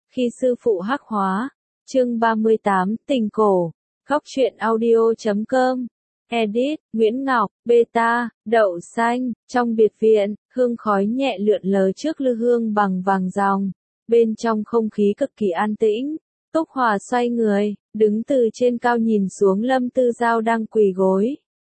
Khi sư phụ hắc hóa, chương 38, tình cổ, góc truyện audio.com, edit, Nguyễn Ngọc, beta, đậu xanh, trong biệt viện, hương khói nhẹ lượn lờ trước lư hương bằng vàng ròng, bên trong không khí cực kỳ an tĩnh. Túc Hòa xoay người, đứng từ trên cao nhìn xuống Lâm Tư Giao đang quỳ gối.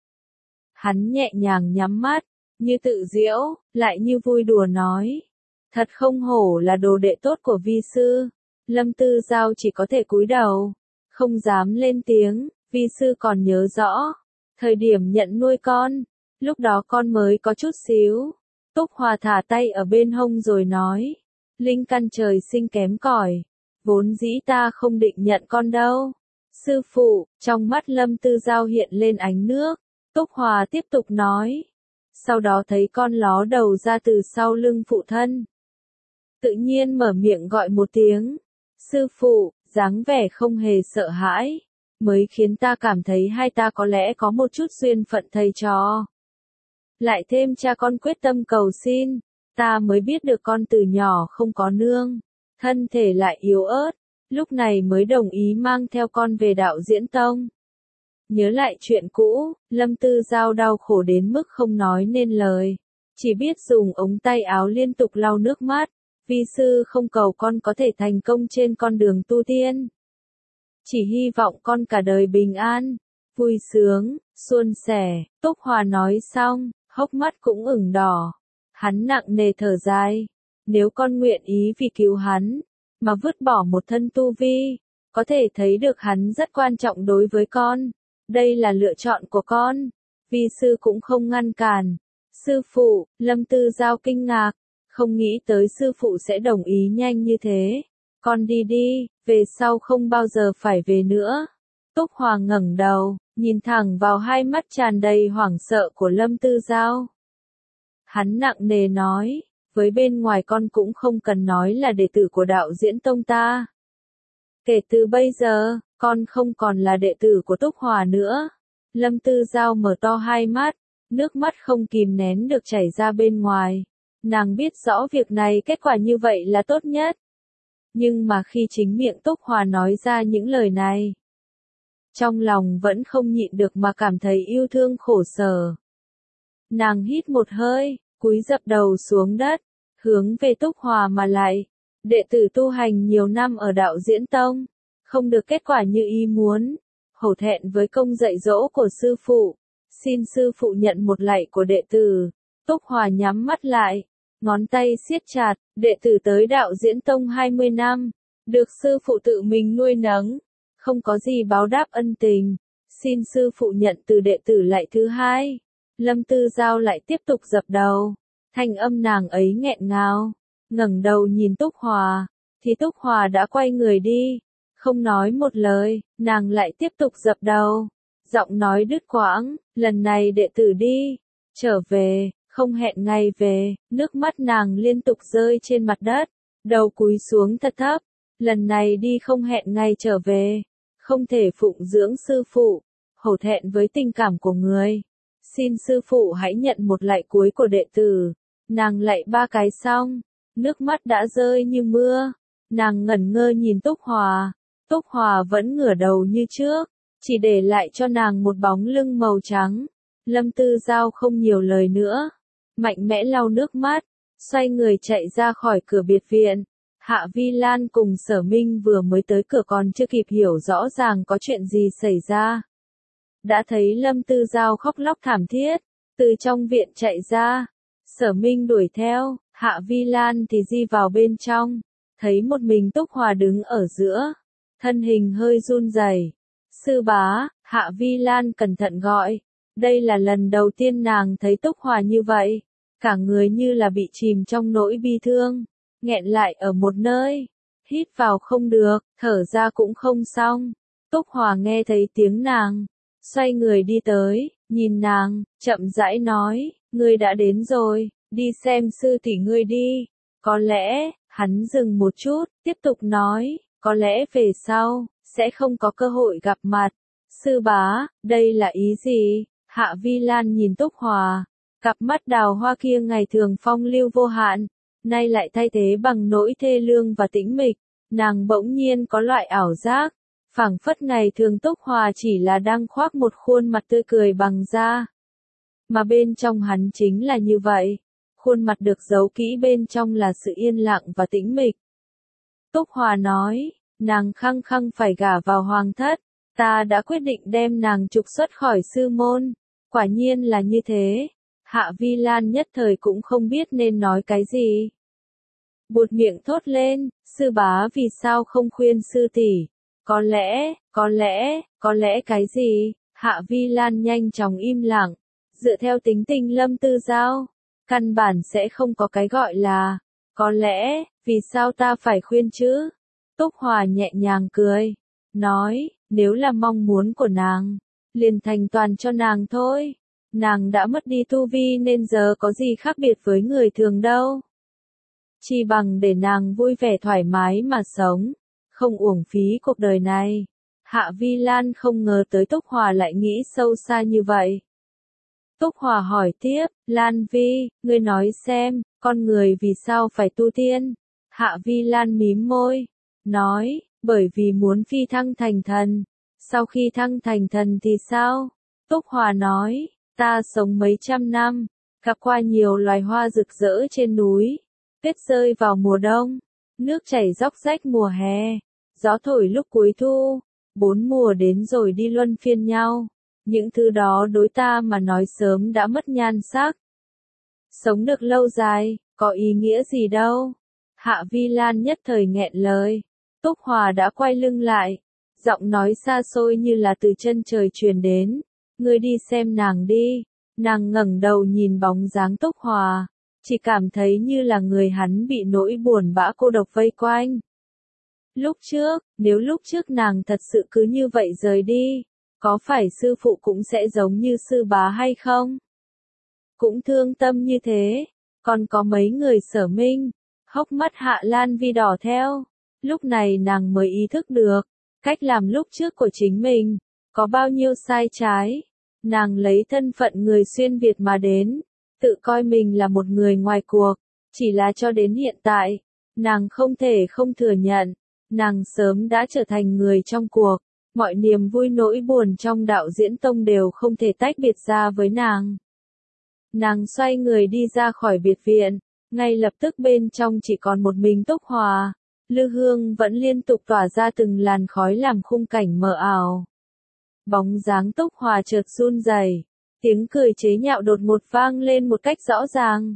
Hắn nhẹ nhàng nhắm mắt, như tự giễu, lại như vui đùa nói. Thật không hổ là đồ đệ tốt của vi sư. Lâm Tư Giao chỉ có thể cúi đầu, không dám lên tiếng, vi sư còn nhớ rõ. Thời điểm nhận nuôi con, lúc đó con mới có chút xíu. Túc Hòa thả tay ở bên hông rồi nói. Linh căn trời sinh kém cỏi, vốn dĩ ta không định nhận con đâu. Sư phụ, trong mắt Lâm Tư Giao hiện lên ánh nước. Túc Hòa tiếp tục nói. Sau đó thấy con ló đầu ra từ sau lưng phụ thân. Tự nhiên mở miệng gọi một tiếng. Sư phụ, dáng vẻ không hề sợ hãi. Mới khiến ta cảm thấy hai ta có lẽ có một chút duyên phận thầy trò. Lại thêm cha con quyết tâm cầu xin. Ta mới biết được con từ nhỏ không có nương. Thân thể lại yếu ớt. Lúc này mới đồng ý mang theo con về đạo diễn tông. Nhớ lại chuyện cũ, Lâm Tư Giao đau khổ đến mức không nói nên lời. Chỉ biết dùng ống tay áo liên tục lau nước mắt. Vi sư không cầu con có thể thành công trên con đường tu tiên. Chỉ hy vọng con cả đời bình an, vui sướng, suôn sẻ. Túc Hòa nói xong, hốc mắt cũng ửng đỏ. Hắn nặng nề thở dài. Nếu con nguyện ý vì cứu hắn, mà vứt bỏ một thân tu vi, có thể thấy được hắn rất quan trọng đối với con. Đây là lựa chọn của con. Vi sư cũng không ngăn cản. Sư phụ, Lâm Tư Giao kinh ngạc. Không nghĩ tới sư phụ sẽ đồng ý nhanh như thế. Con đi đi, về sau không bao giờ phải về nữa. Túc Hòa ngẩng đầu, nhìn thẳng vào hai mắt tràn đầy hoảng sợ của Lâm Tư Giao. Hắn nặng nề nói, với bên ngoài con cũng không cần nói là đệ tử của đạo diễn tông ta. Kể từ bây giờ, con không còn là đệ tử của Túc Hòa nữa. Lâm Tư Giao mở to hai mắt, nước mắt không kìm nén được chảy ra bên ngoài. Nàng biết rõ việc này kết quả như vậy là tốt nhất. Nhưng mà khi chính miệng Túc Hòa nói ra những lời này, trong lòng vẫn không nhịn được mà cảm thấy yêu thương khổ sở. Nàng hít một hơi, cúi dập đầu xuống đất, hướng về Túc Hòa mà lại. Đệ tử tu hành nhiều năm ở đạo diễn tông, không được kết quả như ý muốn. Hổ thẹn với công dạy dỗ của sư phụ. Xin sư phụ nhận một lạy của đệ tử. Túc Hòa nhắm mắt lại, ngón tay siết chặt, đệ tử tới đạo diễn tông 20 năm, được sư phụ tự mình nuôi nấng, không có gì báo đáp ân tình, xin sư phụ nhận từ đệ tử lạy thứ hai. Lâm Tư Giao lại tiếp tục dập đầu, thanh âm nàng ấy nghẹn ngào, ngẩng đầu nhìn Túc Hòa, thì Túc Hòa đã quay người đi, không nói một lời, nàng lại tiếp tục dập đầu, giọng nói đứt quãng, lần này đệ tử đi, trở về. Không hẹn ngày về, nước mắt nàng liên tục rơi trên mặt đất, đầu cúi xuống thật thấp, lần này đi không hẹn ngày trở về, không thể phụng dưỡng sư phụ, hổ thẹn với tình cảm của người. Xin sư phụ hãy nhận một lạy cuối của đệ tử. Nàng lạy 3 cái xong, nước mắt đã rơi như mưa, nàng ngẩn ngơ nhìn Túc Hòa. Túc Hòa vẫn ngửa đầu như trước, chỉ để lại cho nàng một bóng lưng màu trắng. Lâm Tư Giao không nhiều lời nữa. Mạnh mẽ lau nước mắt, xoay người chạy ra khỏi cửa biệt viện. Hạ Vi Lan cùng Sở Minh vừa mới tới cửa còn chưa kịp hiểu rõ ràng có chuyện gì xảy ra. Đã thấy Lâm Tư Giao khóc lóc thảm thiết, từ trong viện chạy ra. Sở Minh đuổi theo, Hạ Vi Lan thì di vào bên trong, thấy một mình Túc Hòa đứng ở giữa, thân hình hơi run rẩy. Sư bá, Hạ Vi Lan cẩn thận gọi. Đây là lần đầu tiên nàng thấy Túc Hòa như vậy, cả người như là bị chìm trong nỗi bi thương, nghẹn lại ở một nơi, hít vào không được, thở ra cũng không xong. Túc Hòa nghe thấy tiếng nàng, xoay người đi tới, nhìn nàng, chậm rãi nói, ngươi đã đến rồi, đi xem sư tỷ ngươi đi. Có lẽ, hắn dừng một chút, tiếp tục nói, có lẽ về sau, sẽ không có cơ hội gặp mặt. Sư bá, đây là ý gì? Hạ Vi Lan nhìn Túc Hòa, cặp mắt đào hoa kia ngày thường phong lưu vô hạn, nay lại thay thế bằng nỗi thê lương và tĩnh mịch. nàng bỗng nhiên có loại ảo giác, phảng phất ngày thường Túc Hòa chỉ là đang khoác một khuôn mặt tươi cười bằng da. Mà bên trong hắn chính là như vậy, khuôn mặt được giấu kỹ bên trong là sự yên lặng và tĩnh mịch. Túc Hòa nói, nàng khăng khăng phải gả vào hoàng thất, ta đã quyết định đem nàng trục xuất khỏi sư môn, quả nhiên là như thế. Hạ Vi Lan nhất thời cũng không biết nên nói cái gì. Buột miệng thốt lên, sư bá vì sao không khuyên sư tỷ? Có lẽ cái gì? Hạ Vi Lan nhanh chóng im lặng, dựa theo tính tình Lâm Tư Giao, căn bản sẽ không có cái gọi là, có lẽ, vì sao ta phải khuyên chứ? Túc Hòa nhẹ nhàng cười, nói, nếu là mong muốn của nàng, liền thành toàn cho nàng thôi. Nàng đã mất đi tu vi nên giờ có gì khác biệt với người thường đâu. Chỉ bằng để nàng vui vẻ thoải mái mà sống, không uổng phí cuộc đời này. Hạ Vi Lan không ngờ tới Túc Hòa lại nghĩ sâu xa như vậy. Túc Hòa hỏi tiếp, Lan Vi, ngươi nói xem, con người vì sao phải tu tiên? Hạ Vi Lan mím môi, nói, bởi vì muốn phi thăng thành thần. Sau khi thăng thành thần thì sao? Túc Hòa nói, ta sống mấy trăm năm, gặp qua nhiều loài hoa rực rỡ trên núi, tuyết rơi vào mùa đông, nước chảy róc rách mùa hè, gió thổi lúc cuối thu, 4 mùa đến rồi đi luân phiên nhau. Những thứ đó đối ta mà nói sớm đã mất nhan sắc. Sống được lâu dài, có ý nghĩa gì đâu. Hạ Vi Lan nhất thời nghẹn lời. Túc Hòa đã quay lưng lại, giọng nói xa xôi như là từ chân trời truyền đến. Ngươi đi xem nàng đi. Nàng ngẩng đầu nhìn bóng dáng Túc Hòa, chỉ cảm thấy như là người hắn bị nỗi buồn bã cô độc vây quanh. Lúc trước, nếu lúc trước nàng thật sự cứ như vậy rời đi, có phải sư phụ cũng sẽ giống như sư bá hay không? Cũng thương tâm như thế, còn có mấy người Sở Minh, hốc mắt Hạ Lan Vi đỏ theo. Lúc này nàng mới ý thức được, cách làm lúc trước của chính mình, có bao nhiêu sai trái. Nàng lấy thân phận người xuyên Việt mà đến, tự coi mình là một người ngoài cuộc, chỉ là cho đến hiện tại, nàng không thể không thừa nhận, nàng sớm đã trở thành người trong cuộc. Mọi niềm vui nỗi buồn trong đạo diễn tông đều không thể tách biệt ra với nàng. Nàng xoay người đi ra khỏi biệt viện, ngay lập tức bên trong chỉ còn một mình Túc Hòa. Lư hương vẫn liên tục tỏa ra từng làn khói làm khung cảnh mờ ảo. Bóng dáng Túc Hòa chợt run rẩy, tiếng cười chế nhạo đột ngột vang lên một cách rõ ràng.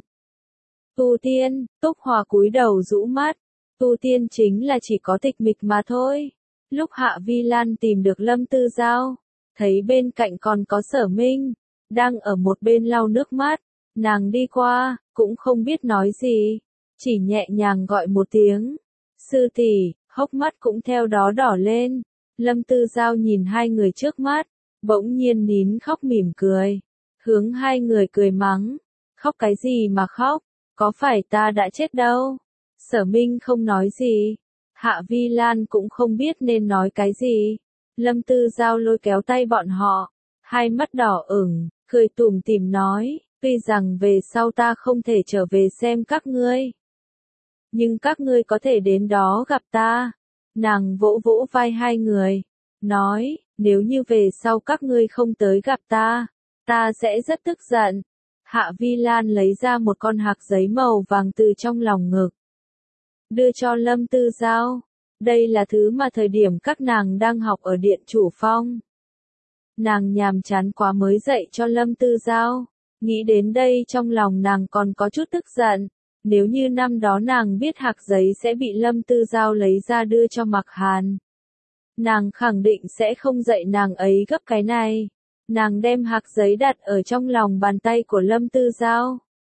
Tu tiên, Túc Hòa cúi đầu rũ mắt, tu tiên chính là chỉ có tịch mịch mà thôi. Lúc Hạ Vi Lan tìm được Lâm Tư Giao, thấy bên cạnh còn có Sở Minh, đang ở một bên lau nước mắt, nàng đi qua, cũng không biết nói gì, chỉ nhẹ nhàng gọi một tiếng, sư tỷ, hốc mắt cũng theo đó đỏ lên. Lâm Tư Giao nhìn hai người trước mắt, bỗng nhiên nín khóc mỉm cười, hướng hai người cười mắng, khóc cái gì mà khóc, có phải ta đã chết đâu. Sở Minh không nói gì. Hạ Vi Lan cũng không biết nên nói cái gì. Lâm Tư Giao lôi kéo tay bọn họ, hai mắt đỏ ửng, cười tủm tỉm nói, tuy rằng về sau ta không thể trở về xem các ngươi, nhưng các ngươi có thể đến đó gặp ta. Nàng vỗ vỗ vai hai người, nói, nếu như về sau các ngươi không tới gặp ta, ta sẽ rất tức giận. Hạ Vi Lan lấy ra một con hạc giấy màu vàng từ trong lòng ngực, đưa cho Lâm Tư Giao. Đây là thứ mà thời điểm các nàng đang học ở Điện Chủ Phong, nàng nhàm chán quá mới dạy cho Lâm Tư Giao. Nghĩ đến đây trong lòng nàng còn có chút tức giận. Nếu như năm đó nàng biết hạc giấy sẽ bị Lâm Tư Giao lấy ra đưa cho Mặc Hàn, nàng khẳng định sẽ không dạy nàng ấy gấp cái này. Nàng đem hạc giấy đặt ở trong lòng bàn tay của Lâm Tư Giao,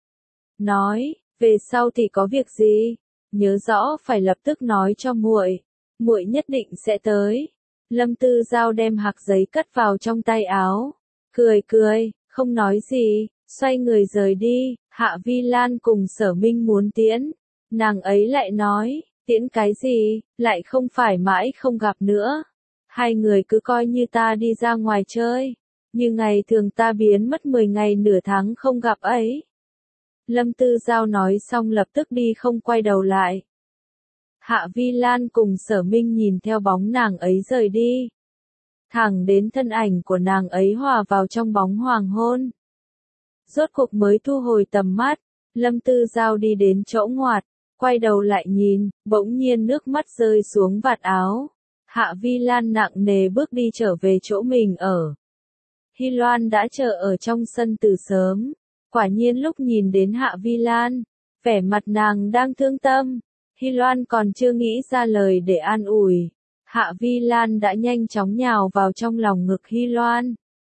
nói, về sau thì có việc gì, nhớ rõ phải lập tức nói cho muội, muội nhất định sẽ tới. Lâm Tư Giao đem hạc giấy cất vào trong tay áo, cười cười, không nói gì, xoay người rời đi. Hạ Vi Lan cùng Sở Minh muốn tiễn, nàng ấy lại nói, tiễn cái gì, lại không phải mãi không gặp nữa. Hai người cứ coi như ta đi ra ngoài chơi, như ngày thường ta biến mất 10 ngày nửa tháng không gặp ấy. Lâm Tư Giao nói xong lập tức đi không quay đầu lại. Hạ Vi Lan cùng Sở Minh nhìn theo bóng nàng ấy rời đi. Thẳng đến thân ảnh của nàng ấy hòa vào trong bóng hoàng hôn. Rốt cuộc mới thu hồi tầm mắt, Lâm Tư Giao đi đến chỗ ngoặt, quay đầu lại nhìn, bỗng nhiên nước mắt rơi xuống vạt áo. Hạ Vi Lan nặng nề bước đi trở về chỗ mình ở. Hy Loan đã chờ ở trong sân từ sớm. Quả nhiên lúc nhìn đến Hạ Vi Lan, vẻ mặt nàng đang thương tâm. Hy Loan còn chưa nghĩ ra lời để an ủi. Hạ Vi Lan đã nhanh chóng nhào vào trong lòng ngực Hy Loan.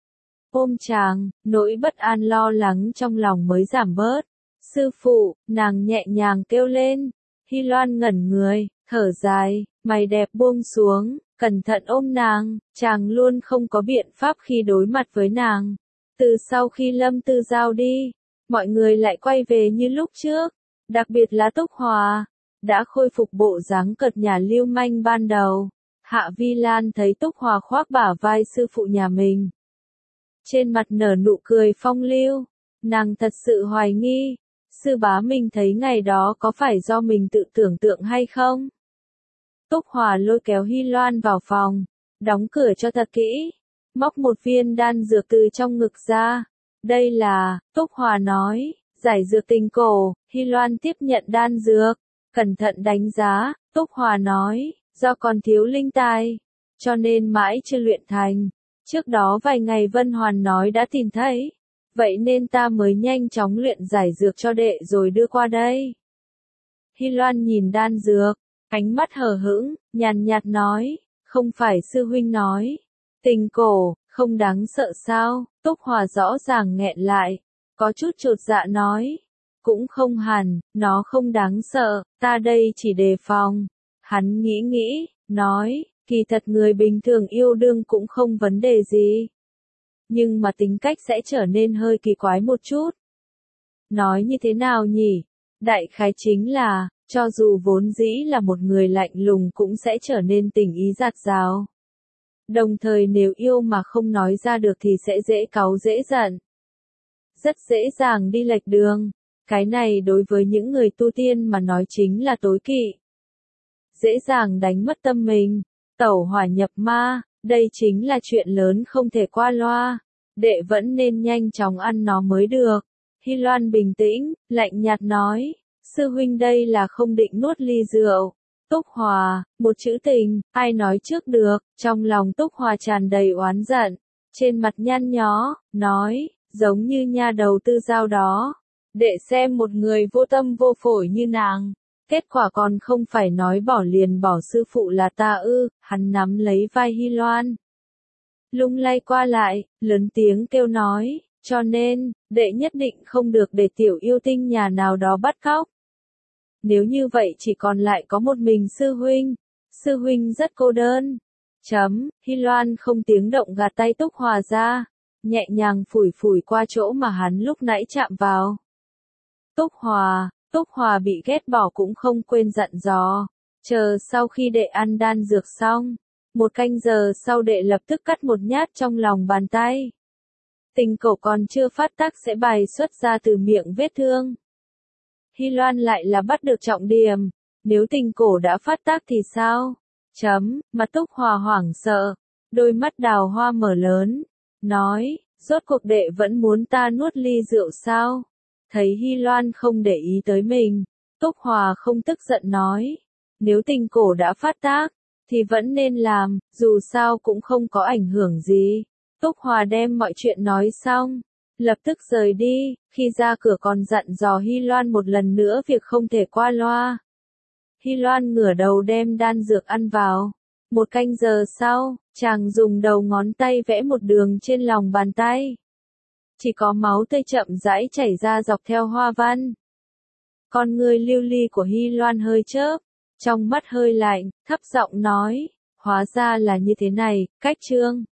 Ôm chàng, nỗi bất an lo lắng trong lòng mới giảm bớt. Sư phụ, nàng nhẹ nhàng kêu lên. Hy Loan ngẩn người, thở dài, mày đẹp buông xuống, cẩn thận ôm nàng. Chàng luôn không có biện pháp khi đối mặt với nàng. Từ sau khi Lâm Tư Giao đi, mọi người lại quay về như lúc trước. Đặc biệt là Túc Hòa, đã khôi phục bộ dáng cợt nhả lưu manh ban đầu. Hạ Vi Lan thấy Túc Hòa khoác bả vai sư phụ nhà mình. Trên mặt nở nụ cười phong lưu, nàng thật sự hoài nghi, sư bá mình thấy ngày đó có phải do mình tự tưởng tượng hay không? Túc Hòa lôi kéo Hy Loan vào phòng, đóng cửa cho thật kỹ, móc một viên đan dược từ trong ngực ra. Đây là, Túc Hòa nói, giải dược tình cổ. Hy Loan tiếp nhận đan dược, cẩn thận đánh giá. Túc Hòa nói, do còn thiếu linh tài, cho nên mãi chưa luyện thành. Trước đó vài ngày Vân Hoàn nói đã tìm thấy, vậy nên ta mới nhanh chóng luyện giải dược cho đệ rồi đưa qua đây. Hy Loan nhìn đan dược, ánh mắt hờ hững, nhàn nhạt nói, không phải sư huynh nói, tình cổ, không đáng sợ sao? Túc Hòa rõ ràng nghẹn lại, có chút chột dạ nói, cũng không hẳn, nó không đáng sợ, ta đây chỉ đề phòng. Hắn nghĩ nghĩ, nói, kỳ thật người bình thường yêu đương cũng không vấn đề gì. Nhưng mà tính cách sẽ trở nên hơi kỳ quái một chút. Nói như thế nào nhỉ? Đại khái chính là, cho dù vốn dĩ là một người lạnh lùng cũng sẽ trở nên tình ý dạt dào. Đồng thời nếu yêu mà không nói ra được thì sẽ dễ cáu dễ giận. Rất dễ dàng đi lệch đường. Cái này đối với những người tu tiên mà nói chính là tối kỵ. Dễ dàng đánh mất tâm mình, tẩu hỏa nhập ma, đây chính là chuyện lớn không thể qua loa. Đệ vẫn nên nhanh chóng ăn nó mới được. Hy Loan bình tĩnh, lạnh nhạt nói, sư huynh đây là không định nuốt ly rượu. Túc Hòa, một chữ tình, ai nói trước được, trong lòng Túc Hòa tràn đầy oán giận, trên mặt nhăn nhó, nói, giống như nha đầu Tư Giao đó. Đệ xem một người vô tâm vô phổi như nàng, kết quả còn không phải nói bỏ liền bỏ sư phụ là ta ư? Hắn nắm lấy vai Hy Loan, lung lay qua lại, lớn tiếng kêu nói, cho nên, đệ nhất định không được để tiểu yêu tinh nhà nào đó bắt cóc. Nếu như vậy chỉ còn lại có một mình sư huynh rất cô đơn. Hy Loan không tiếng động gạt tay Túc Hòa ra, nhẹ nhàng phủi phủi qua chỗ mà hắn lúc nãy chạm vào. Túc Hòa bị ghét bỏ cũng không quên dặn dò, chờ sau khi đệ ăn đan dược xong, 1 canh giờ sau đệ lập tức cắt một nhát trong lòng bàn tay. Tình cổ còn chưa phát tác sẽ bài xuất ra từ miệng vết thương. Hy Loan lại là bắt được trọng điểm, nếu tình cổ đã phát tác thì sao? Mặt Túc Hòa hoảng sợ, đôi mắt đào hoa mở lớn, nói, rốt cuộc đệ vẫn muốn ta nuốt ly rượu sao? Thấy Hy Loan không để ý tới mình, Túc Hòa không tức giận nói, nếu tình cổ đã phát tác, thì vẫn nên làm, dù sao cũng không có ảnh hưởng gì. Túc Hòa đem mọi chuyện nói xong, lập tức rời đi, khi ra cửa còn dặn dò Hy Loan một lần nữa việc không thể qua loa. Hy Loan ngửa đầu đem đan dược ăn vào. 1 canh giờ sau, chàng dùng đầu ngón tay vẽ một đường trên lòng bàn tay. Chỉ có máu tươi chậm rãi chảy ra dọc theo hoa văn. Con người lưu ly của Hy Loan hơi chớp, trong mắt hơi lạnh, thấp giọng nói, hóa ra là như thế này, cách chương.